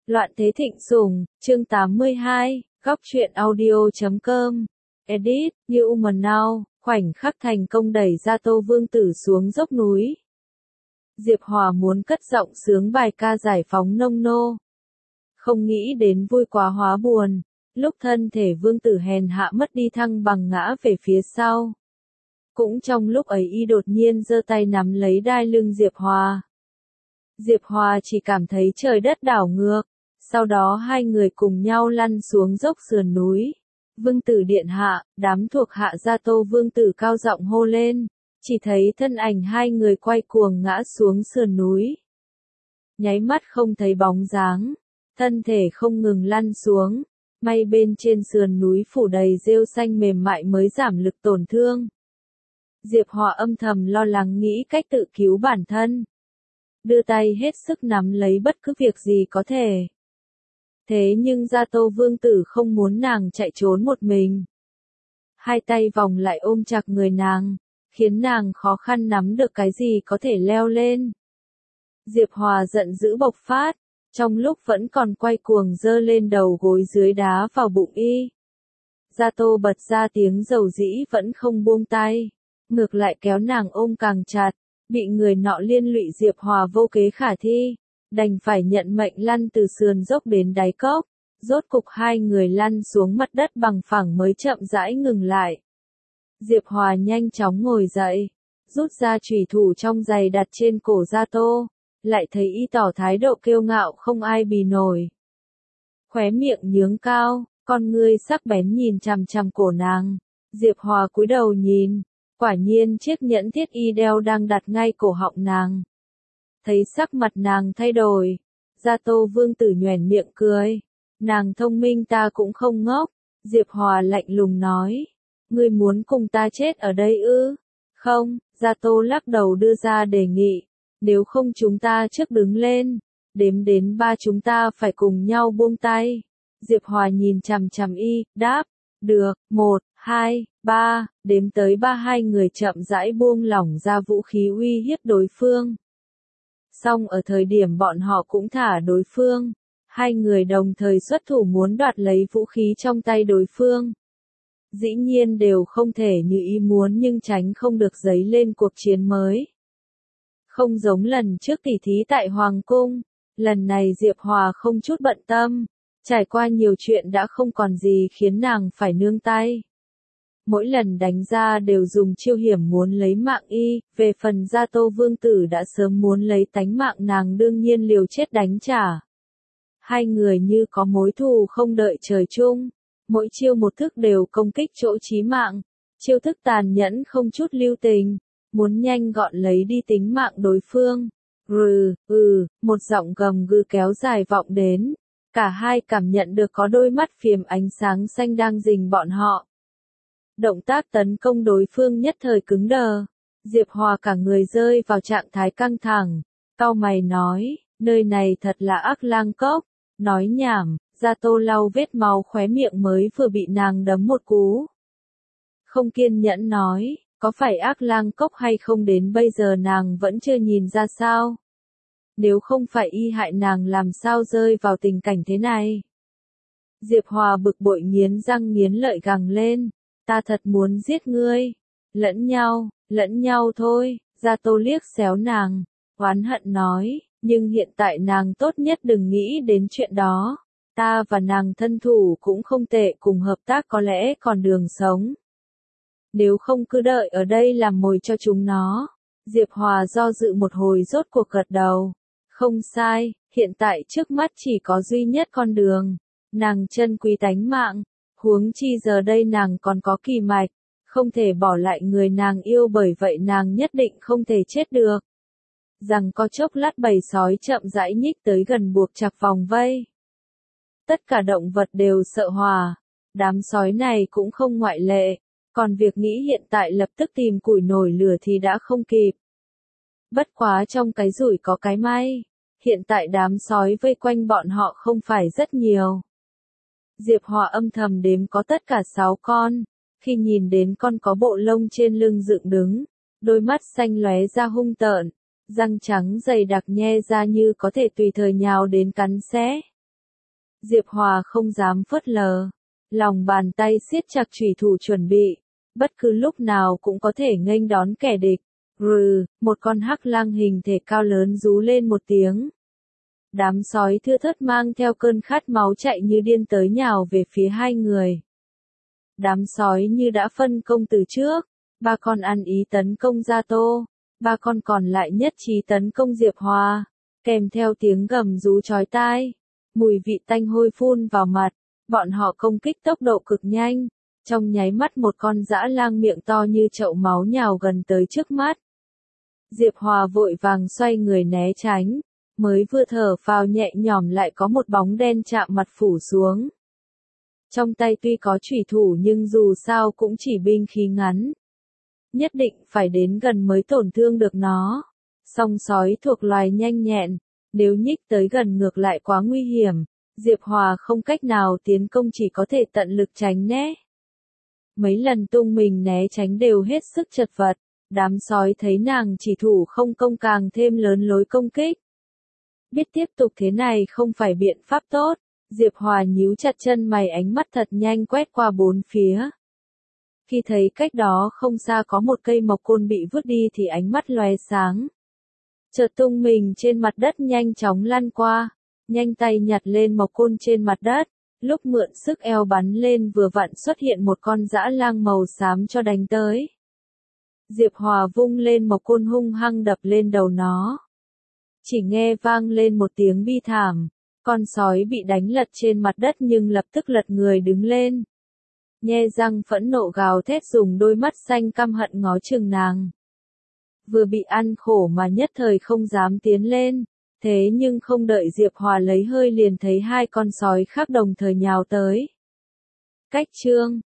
Loạn thế thịnh sủng, chương 82, góc truyện audio.com. Edit, Như Woman Now, khoảnh khắc thành công đẩy Gia Tô Vương Tử xuống dốc núi. Diệp Hòa muốn cất giọng sướng bài ca giải phóng nông nô. Không nghĩ đến vui quá hóa buồn, lúc thân thể Vương Tử hèn hạ mất đi thăng bằng ngã về phía sau. Cũng trong lúc ấy y đột nhiên giơ tay nắm lấy đai lưng Diệp Hòa. Diệp Hòa chỉ cảm thấy trời đất đảo ngược, sau đó hai người cùng nhau lăn xuống dốc sườn núi. Vương Tử điện hạ, đám thuộc hạ Gia Tô Vương Tử cao giọng hô lên, chỉ thấy thân ảnh hai người quay cuồng ngã xuống sườn núi. Nháy mắt không thấy bóng dáng, thân thể không ngừng lăn xuống, may bên trên sườn núi phủ đầy rêu xanh mềm mại mới giảm lực tổn thương. Diệp Hòa âm thầm lo lắng nghĩ cách tự cứu bản thân. Đưa tay hết sức nắm lấy bất cứ việc gì có thể. Thế nhưng Gia Tô Vương Tử không muốn nàng chạy trốn một mình. Hai tay vòng lại ôm chặt người nàng, khiến nàng khó khăn nắm được cái gì có thể leo lên. Diệp Hòa giận dữ bộc phát, trong lúc vẫn còn quay cuồng giơ lên đầu gối dưới đá vào bụng y. Gia Tô bật ra tiếng dầu dĩ vẫn không buông tay, ngược lại kéo nàng ôm càng chặt. Bị người nọ liên lụy Diệp Hòa vô kế khả thi, đành phải nhận mệnh lăn từ sườn dốc đến đáy cốc, rốt cục hai người lăn xuống mặt đất bằng phẳng mới chậm rãi ngừng lại. Diệp Hòa nhanh chóng ngồi dậy, rút ra chùy thủ trong giày đặt trên cổ Gia Tô, lại thấy y tỏ thái độ kiêu ngạo không ai bì nổi. Khóe miệng nhướng cao, con ngươi sắc bén nhìn chằm chằm cổ nàng, Diệp Hòa cúi đầu nhìn. Quả nhiên chiếc nhẫn thiết y đeo đang đặt ngay cổ họng nàng. Thấy sắc mặt nàng thay đổi, Gia Tô Vương Tử nhoẻn miệng cười. Nàng thông minh ta cũng không ngốc. Diệp Hòa lạnh lùng nói. Ngươi muốn cùng ta chết ở đây ư? Không, Gia Tô lắc đầu đưa ra đề nghị. Nếu không chúng ta trước đứng lên. Đếm đến 3 chúng ta phải cùng nhau buông tay. Diệp Hòa nhìn chằm chằm y, đáp. Được, 1, 2, 3, đếm tới 3 hai người chậm rãi buông lỏng ra vũ khí uy hiếp đối phương. Song ở thời điểm bọn họ cũng thả đối phương, hai người đồng thời xuất thủ muốn đoạt lấy vũ khí trong tay đối phương. Dĩ nhiên đều không thể như ý muốn nhưng tránh không được dấy lên cuộc chiến mới. Không giống lần trước tỉ thí tại Hoàng Cung, lần này Diệp Hòa không chút bận tâm. Trải qua nhiều chuyện đã không còn gì khiến nàng phải nương tay. Mỗi lần đánh ra đều dùng chiêu hiểm muốn lấy mạng y, về phần Gia Tô Vương Tử đã sớm muốn lấy tánh mạng nàng đương nhiên liều chết đánh trả. Hai người như có mối thù không đợi trời chung, mỗi chiêu một thức đều công kích chỗ chí mạng, chiêu thức tàn nhẫn không chút lưu tình, muốn nhanh gọn lấy đi tính mạng đối phương. Một giọng gầm gừ kéo dài vọng đến. Cả hai cảm nhận được có đôi mắt phiếm ánh sáng xanh đang rình bọn họ. Động tác tấn công đối phương nhất thời cứng đờ. Diệp Hòa cả người rơi vào trạng thái căng thẳng. Cau mày nói, nơi này thật là Ác Lang Cốc. Nói nhảm, Gia Tô lau vết máu khóe miệng mới vừa bị nàng đấm một cú. Không kiên nhẫn nói, có phải Ác Lang Cốc hay không đến bây giờ nàng vẫn chưa nhìn ra sao? Nếu không phải y hại nàng làm sao rơi vào tình cảnh thế này. Diệp Hòa bực bội nghiến răng nghiến lợi gằn lên. Ta thật muốn giết ngươi. Lẫn nhau thôi. Gia Tô liếc xéo nàng. Oán hận nói. Nhưng hiện tại nàng tốt nhất đừng nghĩ đến chuyện đó. Ta và nàng thân thủ cũng không tệ, cùng hợp tác có lẽ còn đường sống. Nếu không cứ đợi ở đây làm mồi cho chúng nó. Diệp Hòa do dự một hồi rốt cuộc gật đầu. Không sai, hiện tại trước mắt chỉ có duy nhất con đường. Nàng trân quý tánh mạng, huống chi giờ đây nàng còn có Kỳ Mạch, không thể bỏ lại người nàng yêu bởi vậy nàng nhất định không thể chết được. Rằng có chốc lát bầy sói chậm rãi nhích tới gần buộc chặt vòng vây. Tất cả động vật đều sợ Hòa, đám sói này cũng không ngoại lệ, còn việc nghĩ hiện tại lập tức tìm củi nổi lửa thì đã không kịp. Bất quá trong cái rủi có cái may. Hiện tại đám sói vây quanh bọn họ không phải rất nhiều. Diệp Hòa âm thầm đếm có tất cả 6 con. Khi nhìn đến con có bộ lông trên lưng dựng đứng, đôi mắt xanh lóe ra hung tợn, răng trắng dày đặc nhe ra như có thể tùy thời nhào đến cắn xé. Diệp Hòa không dám phớt lờ, lòng bàn tay siết chặt chủy thủ chuẩn bị, bất cứ lúc nào cũng có thể nghênh đón kẻ địch. Một con hắc lang hình thể cao lớn rú lên một tiếng. Đám sói thưa thớt mang theo cơn khát máu chạy như điên tới nhào về phía hai người. Đám sói như đã phân công từ trước, ba con ăn ý tấn công Gia Tô, ba con còn lại nhất trí tấn công Diệp Hòa, kèm theo tiếng gầm rú chói tai, mùi vị tanh hôi phun vào mặt, bọn họ công kích tốc độ cực nhanh, trong nháy mắt một con dã lang miệng to như chậu máu nhào gần tới trước mắt. Diệp Hòa vội vàng xoay người né tránh, mới vừa thở phào nhẹ nhõm lại có một bóng đen chạm mặt phủ xuống. Trong tay tuy có chủy thủ nhưng dù sao cũng chỉ binh khí ngắn. Nhất định phải đến gần mới tổn thương được nó. Song sói thuộc loài nhanh nhẹn, nếu nhích tới gần ngược lại quá nguy hiểm, Diệp Hòa không cách nào tiến công chỉ có thể tận lực tránh né. Mấy lần tung mình né tránh đều hết sức chật vật, đám sói thấy nàng chỉ thủ không công càng thêm lớn lối công kích. Biết tiếp tục thế này không phải biện pháp tốt, Diệp Hòa nhíu chặt chân mày ánh mắt thật nhanh quét qua bốn phía. Khi thấy cách đó không xa có một cây mộc côn bị vứt đi thì ánh mắt lóe sáng. Chợt tung mình trên mặt đất nhanh chóng lăn qua, nhanh tay nhặt lên mộc côn trên mặt đất, lúc mượn sức eo bắn lên vừa vặn xuất hiện một con dã lang màu xám cho đánh tới. Diệp Hòa vung lên mộc côn hung hăng đập lên đầu nó. Chỉ nghe vang lên một tiếng bi thảm, con sói bị đánh lật trên mặt đất nhưng lập tức lật người đứng lên. Nhe răng phẫn nộ gào thét dùng đôi mắt xanh căm hận ngó chừng nàng. Vừa bị ăn khổ mà nhất thời không dám tiến lên, thế nhưng không đợi Diệp Hòa lấy hơi liền thấy hai con sói khác đồng thời nhào tới. Cách chương